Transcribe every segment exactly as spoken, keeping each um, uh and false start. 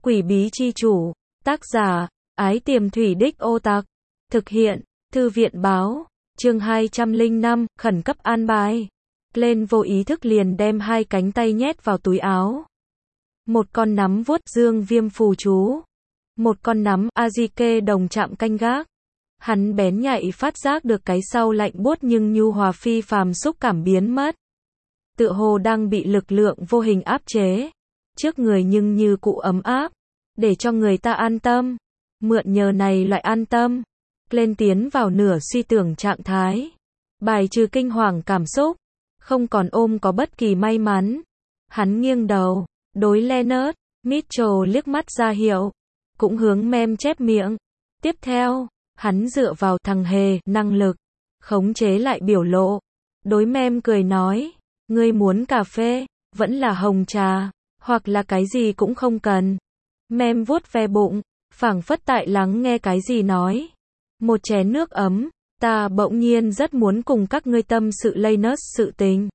Quỷ bí chi chủ. Tác giả, Ái Tiềm Thủy Đích Ô Tặc. Thực hiện, Thư viện báo. Chương hai trăm lẻ năm, khẩn cấp an bài. Glenn vô ý thức liền đem hai cánh tay nhét vào túi áo. Một con nắm vuốt dương viêm phù chú. Một con nắm Azike đồng chạm canh gác. Hắn bén nhạy phát giác được cái sau lạnh buốt nhưng nhu hòa phi phàm xúc cảm biến mất. Tựa hồ đang bị lực lượng vô hình áp chế. Trước người nhưng như cụ ấm áp. Để cho người ta an tâm. Mượn nhờ này loại an tâm. Lên tiến vào nửa suy tưởng trạng thái. Bài trừ kinh hoàng cảm xúc. Không còn ôm có bất kỳ may mắn. Hắn nghiêng đầu. Đối Leonard, Mitchell liếc mắt ra hiệu. Cũng hướng Mem chép miệng. Tiếp theo, hắn dựa vào thằng hề, năng lực. Khống chế lại biểu lộ. Đối Mem cười nói. Ngươi muốn cà phê, vẫn là hồng trà, hoặc là cái gì cũng không cần. Mem vuốt ve bụng, phảng phất tại lắng nghe cái gì nói. Một chén nước ấm, ta bỗng nhiên rất muốn cùng các ngươi tâm sự Leonard sự tình.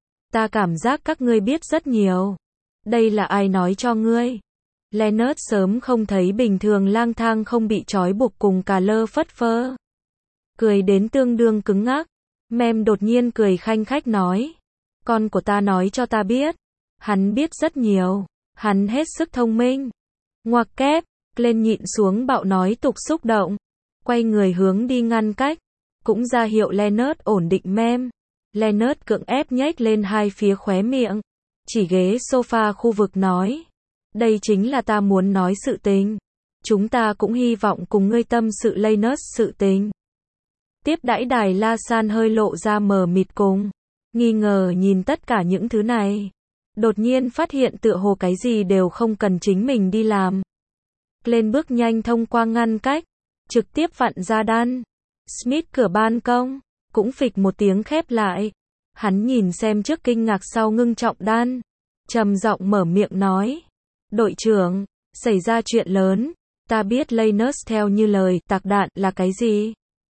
Ta cảm giác các ngươi biết rất nhiều. Đây là ai nói cho ngươi? Leonard sớm không thấy bình thường lang thang không bị trói buộc cùng cà lơ phất phơ. Cười đến tương đương cứng ngắc. Mem đột nhiên cười khanh khách nói. Con của ta nói cho ta biết. Hắn biết rất nhiều. Hắn hết sức thông minh. Ngoặc kép, lên nhịn xuống bạo nói tục xúc động. Quay người hướng đi ngăn cách. Cũng ra hiệu Leonard ổn định Mem. Leonard cưỡng ép nhếch lên hai phía khóe miệng. Chỉ ghế sofa khu vực nói. Đây chính là ta muốn nói sự tình. Chúng ta cũng hy vọng cùng ngươi tâm sự Leonard sự tình. Tiếp đãi đài La San hơi lộ ra mờ mịt cùng. Nghi ngờ nhìn tất cả những thứ này. Đột nhiên phát hiện tựa hồ cái gì đều không cần chính mình đi làm. Lên bước nhanh thông qua ngăn cách. Trực tiếp vặn ra đan. Smith cửa ban công. Cũng phịch một tiếng khép lại. Hắn nhìn xem trước kinh ngạc sau ngưng trọng đan. Trầm giọng mở miệng nói. Đội trưởng, xảy ra chuyện lớn. Ta biết Leonard theo như lời tạc đạn là cái gì.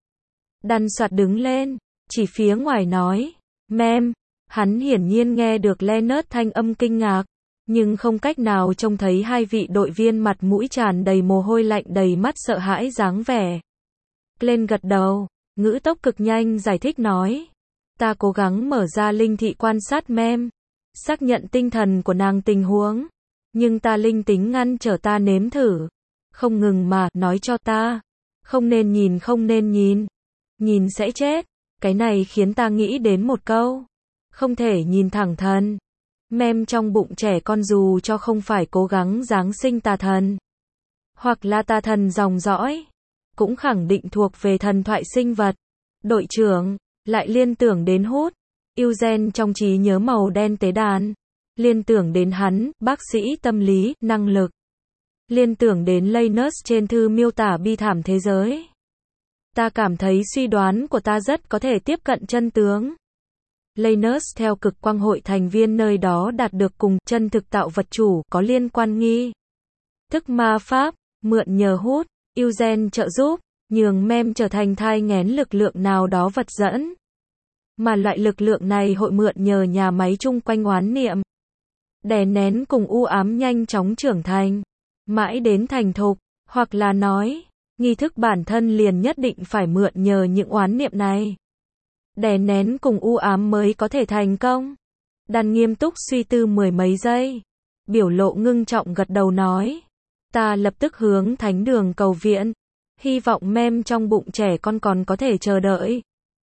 Đan soạt đứng lên. Chỉ phía ngoài nói. Mem, hắn hiển nhiên nghe được Leonard thanh âm kinh ngạc, nhưng không cách nào trông thấy hai vị đội viên mặt mũi tràn đầy mồ hôi lạnh đầy mắt sợ hãi dáng vẻ. Glenn gật đầu, ngữ tốc cực nhanh giải thích nói. Ta cố gắng mở ra linh thị quan sát Mem, xác nhận tinh thần của nàng tình huống, nhưng ta linh tính ngăn trở ta nếm thử. Không ngừng mà nói cho ta, không nên nhìn không nên nhìn, nhìn sẽ chết. Cái này khiến ta nghĩ đến một câu. Không thể nhìn thẳng thần. Mem trong bụng trẻ con dù cho không phải cố gắng giáng sinh tà thần. Hoặc là tà thần dòng dõi. Cũng khẳng định thuộc về thần thoại sinh vật. Đội trưởng, lại liên tưởng đến hút. Eugene trong trí nhớ màu đen tế đàn. Liên tưởng đến hắn, bác sĩ tâm lý, năng lực. Liên tưởng đến Leonard trên thư miêu tả bi thảm thế giới. Ta cảm thấy suy đoán của ta rất có thể tiếp cận chân tướng. Leonard theo cực quang hội thành viên nơi đó đạt được cùng chân thực tạo vật chủ có liên quan nghi. Thức ma pháp, mượn nhờ hút, Eugene trợ giúp, nhường Mem trở thành thai nghén lực lượng nào đó vật dẫn. Mà loại lực lượng này hội mượn nhờ nhà máy chung quanh oán niệm. Đè nén cùng u ám nhanh chóng trưởng thành. Mãi đến thành thục, hoặc là nói. Nghi thức bản thân liền nhất định phải mượn nhờ những oán niệm này. Đè nén cùng u ám mới có thể thành công. Đan nghiêm túc suy tư mười mấy giây. Biểu lộ ngưng trọng gật đầu nói. Ta lập tức hướng thánh đường cầu viện. Hy vọng Mem trong bụng trẻ con còn có thể chờ đợi.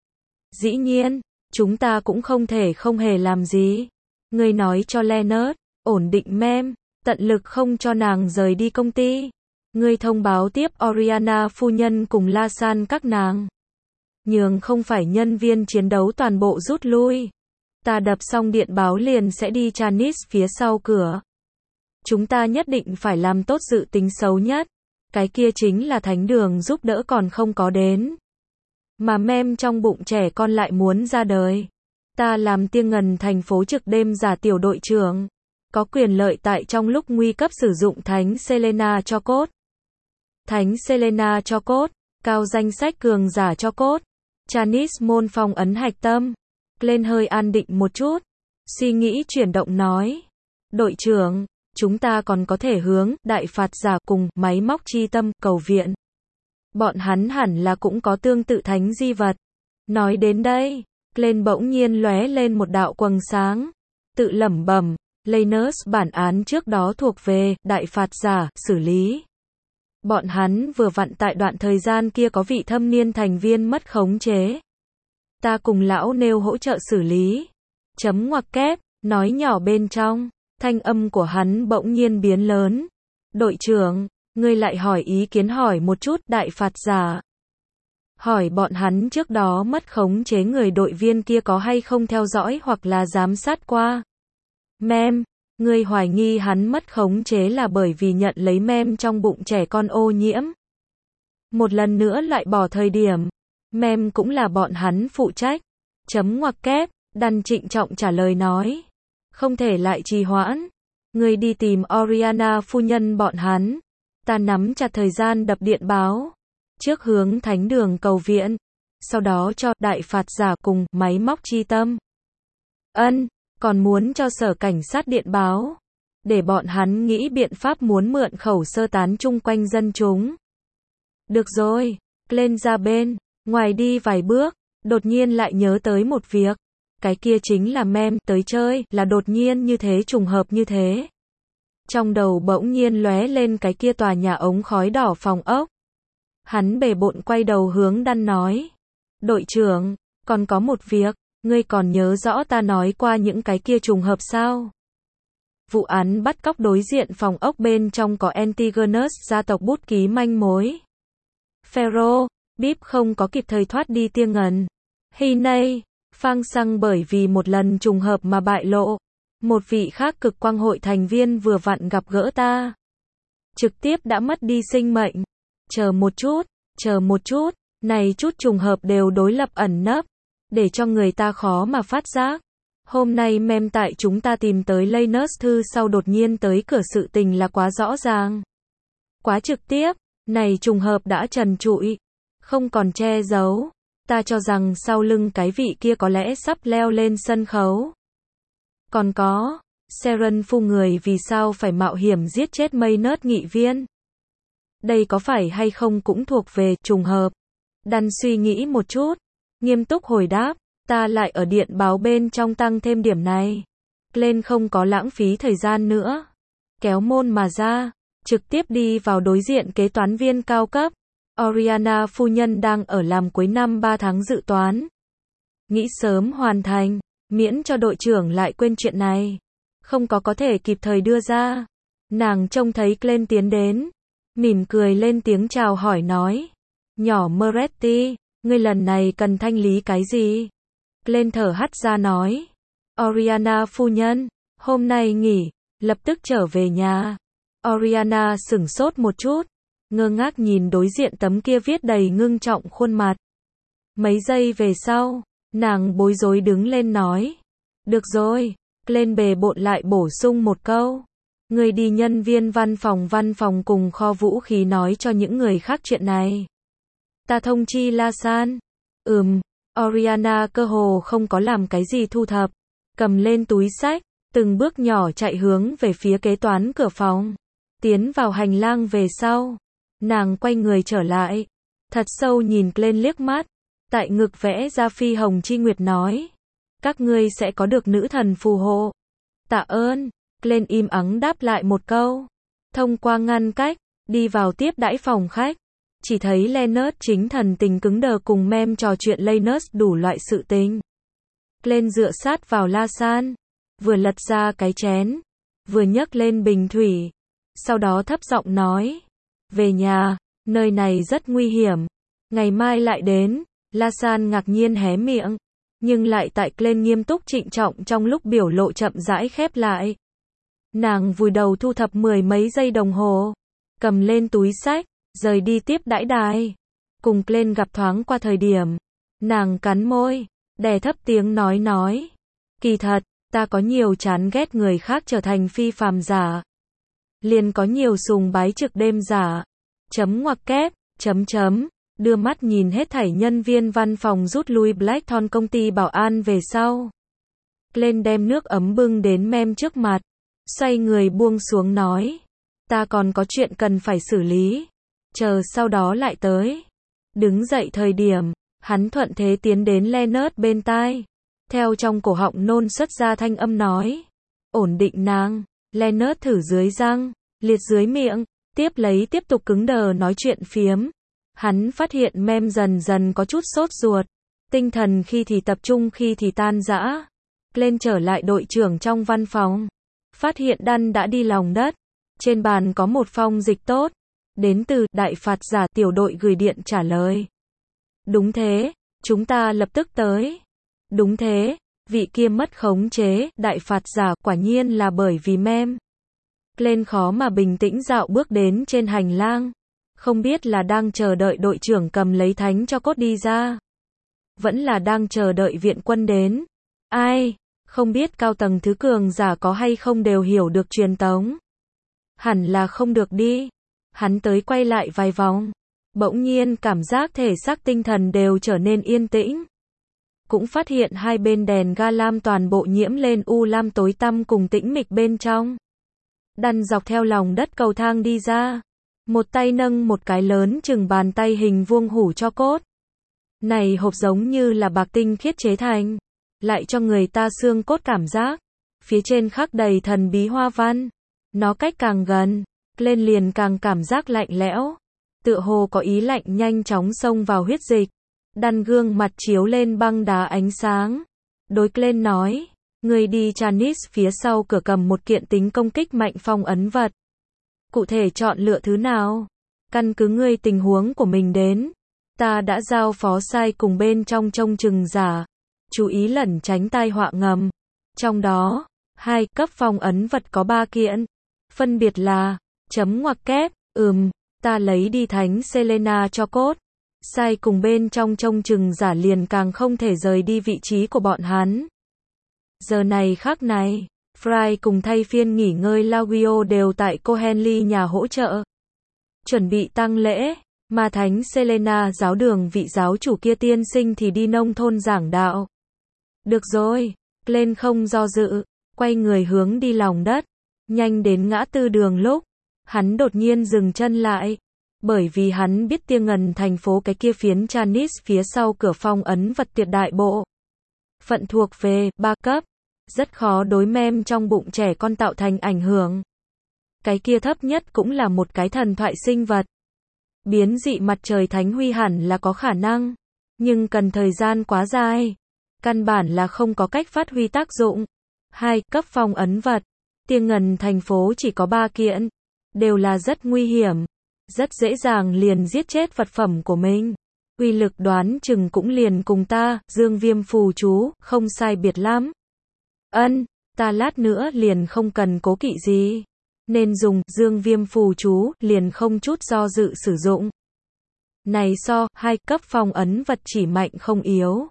Dĩ nhiên, chúng ta cũng không thể không hề làm gì. Ngươi nói cho Leonard, ổn định Mem, tận lực không cho nàng rời đi công ty. Ngươi thông báo tiếp Oriana phu nhân cùng La San các nàng. Nhường không phải nhân viên chiến đấu toàn bộ rút lui. Ta đập xong điện báo liền sẽ đi Chanis phía sau cửa. Chúng ta nhất định phải làm tốt dự tính xấu nhất. Cái kia chính là thánh đường giúp đỡ còn không có đến. Mà Mem trong bụng trẻ con lại muốn ra đời. Ta làm Tiêng Ngần thành phố trực đêm giả tiểu đội trưởng. Có quyền lợi tại trong lúc nguy cấp sử dụng thánh Selena cho cốt. Thánh Selena cho cốt, cao danh sách cường giả cho cốt. Chanis môn phong ấn hạch tâm. Glenn hơi an định một chút. Suy nghĩ chuyển động nói. Đội trưởng, chúng ta còn có thể hướng đại phạt giả cùng máy móc chi tâm cầu viện. Bọn hắn hẳn là cũng có tương tự thánh di vật. Nói đến đây, Glenn bỗng nhiên lóe lên một đạo quầng sáng, tự lẩm bẩm, Lanus bản án trước đó thuộc về đại phạt giả xử lý. Bọn hắn vừa vặn tại đoạn thời gian kia có vị thâm niên thành viên mất khống chế. Ta cùng lão nêu hỗ trợ xử lý. Chấm ngoặc kép, nói nhỏ bên trong, thanh âm của hắn bỗng nhiên biến lớn. Đội trưởng, ngươi lại hỏi ý kiến hỏi một chút đại phạt giả. Hỏi bọn hắn trước đó mất khống chế người đội viên kia có hay không theo dõi hoặc là giám sát qua. Mem, ngươi hoài nghi hắn mất khống chế là bởi vì nhận lấy mem trong bụng trẻ con ô nhiễm. Một lần nữa lại bỏ thời điểm, mem cũng là bọn hắn phụ trách. Chấm ngoặc kép, Đan trịnh trọng trả lời nói. Không thể lại trì hoãn. Ngươi đi tìm Oriana phu nhân bọn hắn. Ta nắm chặt thời gian đập điện báo. Trước hướng thánh đường cầu viện. Sau đó cho đại phạt giả cùng máy móc chi tâm. Ân, còn muốn cho sở cảnh sát điện báo. Để bọn hắn nghĩ biện pháp muốn mượn khẩu sơ tán chung quanh dân chúng. Được rồi, lên ra bên, ngoài đi vài bước, đột nhiên lại nhớ tới một việc. Cái kia chính là mem tới chơi, là đột nhiên như thế trùng hợp như thế. Trong đầu bỗng nhiên lóe lên cái kia tòa nhà ống khói đỏ phòng ốc. Hắn bề bộn quay đầu hướng Đan nói. Đội trưởng, còn có một việc, ngươi còn nhớ rõ ta nói qua những cái kia trùng hợp sao? Vụ án bắt cóc đối diện phòng ốc bên trong có Antigonus gia tộc bút ký manh mối. Pharaoh, Bíp không có kịp thời thoát đi tia ngần. Hy nay, phang xăng bởi vì một lần trùng hợp mà bại lộ. Một vị khác cực quang hội thành viên vừa vặn gặp gỡ ta. Trực tiếp đã mất đi sinh mệnh. Chờ một chút, chờ một chút, này chút trùng hợp đều đối lập ẩn nấp. Để cho người ta khó mà phát giác. Hôm nay mem tại chúng ta tìm tới Lanus thư sau đột nhiên tới cửa sự tình là quá rõ ràng. Quá trực tiếp, này trùng hợp đã trần trụi. Không còn che giấu. Ta cho rằng sau lưng cái vị kia có lẽ sắp leo lên sân khấu. Còn có, Seren phu người vì sao phải mạo hiểm giết chết Maynard nghị viên? Đây có phải hay không cũng thuộc về trùng hợp? Đan suy nghĩ một chút, nghiêm túc hồi đáp, ta lại ở điện báo bên trong tăng thêm điểm này. Glenn không có lãng phí thời gian nữa. Kéo môn mà ra, trực tiếp đi vào đối diện kế toán viên cao cấp. Oriana phu nhân đang ở làm cuối năm ba tháng dự toán. Nghĩ sớm hoàn thành, miễn cho đội trưởng lại quên chuyện này. Không có có thể kịp thời đưa ra. Nàng trông thấy Glenn tiến đến. Mỉm cười lên tiếng chào hỏi nói. Nhỏ Moretti, ngươi lần này cần thanh lý cái gì? Glenn thở hắt ra nói. Oriana phu nhân, hôm nay nghỉ, lập tức trở về nhà. Oriana sửng sốt một chút. Ngơ ngác nhìn đối diện tấm kia viết đầy ngưng trọng khuôn mặt. Mấy giây về sau, nàng bối rối đứng lên nói. Được rồi, Glenn bề bộn lại bổ sung một câu. Người đi nhân viên văn phòng văn phòng cùng kho vũ khí nói cho những người khác chuyện này. Ta thông chi La San. Ừm, Oriana cơ hồ không có làm cái gì thu thập. Cầm lên túi sách, từng bước nhỏ chạy hướng về phía kế toán cửa phòng. Tiến vào hành lang về sau. Nàng quay người trở lại. Thật sâu nhìn Glenn liếc mắt. Tại ngực vẽ ra phi hồng chi nguyệt nói. Các ngươi sẽ có được nữ thần phù hộ. Tạ ơn. Glenn im ắng đáp lại một câu. Thông qua ngăn cách, đi vào tiếp đãi phòng khách. Chỉ thấy Leonard chính thần tình cứng đờ cùng mem trò chuyện Lanus đủ loại sự tình. Glenn dựa sát vào La San. Vừa lật ra cái chén. Vừa nhấc lên bình thủy. Sau đó thấp giọng nói. Về nhà, nơi này rất nguy hiểm. Ngày mai lại đến. La San ngạc nhiên hé miệng. Nhưng lại tại Glenn nghiêm túc trịnh trọng trong lúc biểu lộ chậm rãi khép lại. Nàng vùi đầu thu thập mười mấy giây đồng hồ. Cầm lên túi sách, rời đi tiếp đãi đài. Cùng Glenn gặp thoáng qua thời điểm. Nàng cắn môi, đè thấp tiếng nói nói. Kỳ thật, ta có nhiều chán ghét người khác trở thành phi phàm giả. Liền có nhiều sùng bái trực đêm giả. Chấm ngoặc kép, chấm chấm. Đưa mắt nhìn hết thảy nhân viên văn phòng rút lui Blackthorn công ty bảo an về sau. Glenn đem nước ấm bưng đến mem trước mặt. xoay người buông xuống nói. Ta còn có chuyện cần phải xử lý. Chờ sau đó lại tới. Đứng dậy thời điểm, hắn thuận thế tiến đến Leonard bên tai. Theo trong cổ họng nôn xuất ra thanh âm nói. Ổn định nàng. Leonard thử dưới răng, liệt dưới miệng, tiếp lấy tiếp tục cứng đờ nói chuyện phiếm. Hắn phát hiện mem dần dần có chút sốt ruột. Tinh thần khi thì tập trung khi thì tan rã. Lên trở lại đội trưởng trong văn phòng. Phát hiện Đan đã đi lòng đất. Trên bàn có một phong dịch tốt. Đến từ đại phạt giả tiểu đội gửi điện trả lời. Đúng thế, chúng ta lập tức tới. Đúng thế, vị kia mất khống chế, đại phạt giả quả nhiên là bởi vì mem. Lên khó mà bình tĩnh dạo bước đến trên hành lang. Không biết là đang chờ đợi đội trưởng cầm lấy thánh cho cốt đi ra. Vẫn là đang chờ đợi viện quân đến. Ai, không biết cao tầng thứ cường giả có hay không đều hiểu được truyền tống. Hẳn là không được đi. Hắn tới quay lại vài vòng. Bỗng nhiên cảm giác thể xác tinh thần đều trở nên yên tĩnh. Cũng phát hiện hai bên đèn ga lam toàn bộ nhiễm lên u lam tối tăm cùng tĩnh mịch bên trong. Đan dọc theo lòng đất cầu thang đi ra. Một tay nâng một cái lớn chừng bàn tay hình vuông hủ cho cốt. Này hộp giống như là bạc tinh khiết chế thành. Lại cho người ta xương cốt cảm giác. Phía trên khắc đầy thần bí hoa văn. Nó cách càng gần, lên liền càng cảm giác lạnh lẽo. Tựa hồ có ý lạnh nhanh chóng xông vào huyết dịch. Đan gương mặt chiếu lên băng đá ánh sáng. Đối lên nói. Người đi Chanis phía sau cửa cầm một kiện tính công kích mạnh phong ấn vật. Cụ thể chọn lựa thứ nào? Căn cứ ngươi tình huống của mình đến. Ta đã giao phó sai cùng bên trong trông chừng giả. Chú ý lẩn tránh tai họa ngầm. Trong đó, hai cấp phong ấn vật có ba kiện. Phân biệt là, chấm ngoặc kép, ừm, ta lấy đi thánh Selena cho cốt. Sai cùng bên trong trông chừng giả liền càng không thể rời đi vị trí của bọn hắn. Giờ này khắc này, Fry cùng thay phiên nghỉ ngơi Laguio đều tại Cohenly nhà hỗ trợ. Chuẩn bị tang lễ, mà thánh Selena giáo đường vị giáo chủ kia tiên sinh thì đi nông thôn giảng đạo. Được rồi, lên không do dự, quay người hướng đi lòng đất. Nhanh đến ngã tư đường lúc, hắn đột nhiên dừng chân lại. Bởi vì hắn biết Tia Ngần thành phố cái kia phiến Chanis phía sau cửa phong ấn vật tuyệt đại bộ. Phận thuộc về ba cấp. Rất khó đối mem trong bụng trẻ con tạo thành ảnh hưởng. Cái kia thấp nhất cũng là một cái thần thoại sinh vật. Biến dị mặt trời thánh huy hẳn là có khả năng. Nhưng cần thời gian quá dài. Căn bản là không có cách phát huy tác dụng. Hai cấp phong ấn vật. Tia Ngần thành phố chỉ có ba kiện. Đều là rất nguy hiểm. Rất dễ dàng liền giết chết vật phẩm của mình. Uy lực đoán chừng cũng liền cùng ta, dương viêm phù chú, không sai biệt lắm. Ân, ta lát nữa liền không cần cố kỵ gì. Nên dùng dương viêm phù chú, liền không chút do dự sử dụng. Này so, hai cấp phong ấn vật chỉ mạnh không yếu.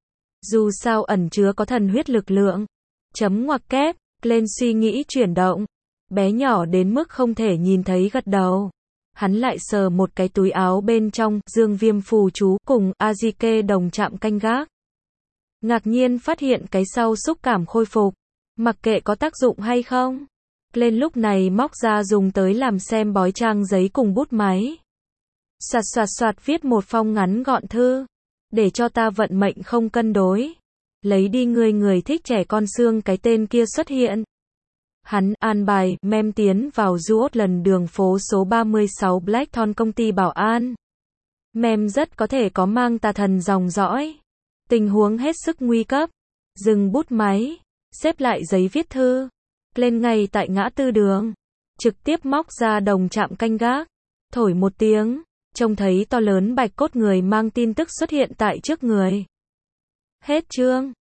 Dù sao ẩn chứa có thần huyết lực lượng. Chấm ngoặc kép, lên suy nghĩ chuyển động. Bé nhỏ đến mức không thể nhìn thấy gật đầu. Hắn lại sờ một cái túi áo bên trong, dương viêm phù chú cùng Azike đồng chạm canh gác. Ngạc nhiên phát hiện cái sau xúc cảm khôi phục. Mặc kệ có tác dụng hay không. Lên lúc này móc ra dùng tới làm xem bói trang giấy cùng bút máy. Soạt soạt soạt viết một phong ngắn gọn thư. Để cho ta vận mệnh không cân đối. Lấy đi người người thích trẻ con xương cái tên kia xuất hiện. Hắn an bài mem tiến vào Duot lần đường phố số ba mươi sáu Blackthorn công ty bảo an. Mem rất có thể có mang tà thần dòng dõi. Tình huống hết sức nguy cấp. Dừng bút máy. Xếp lại giấy viết thư. Lên ngay tại ngã tư đường. Trực tiếp móc ra đồng chạm canh gác. Thổi một tiếng. Trông thấy to lớn bạch cốt người mang tin tức xuất hiện tại trước người. Hết chương.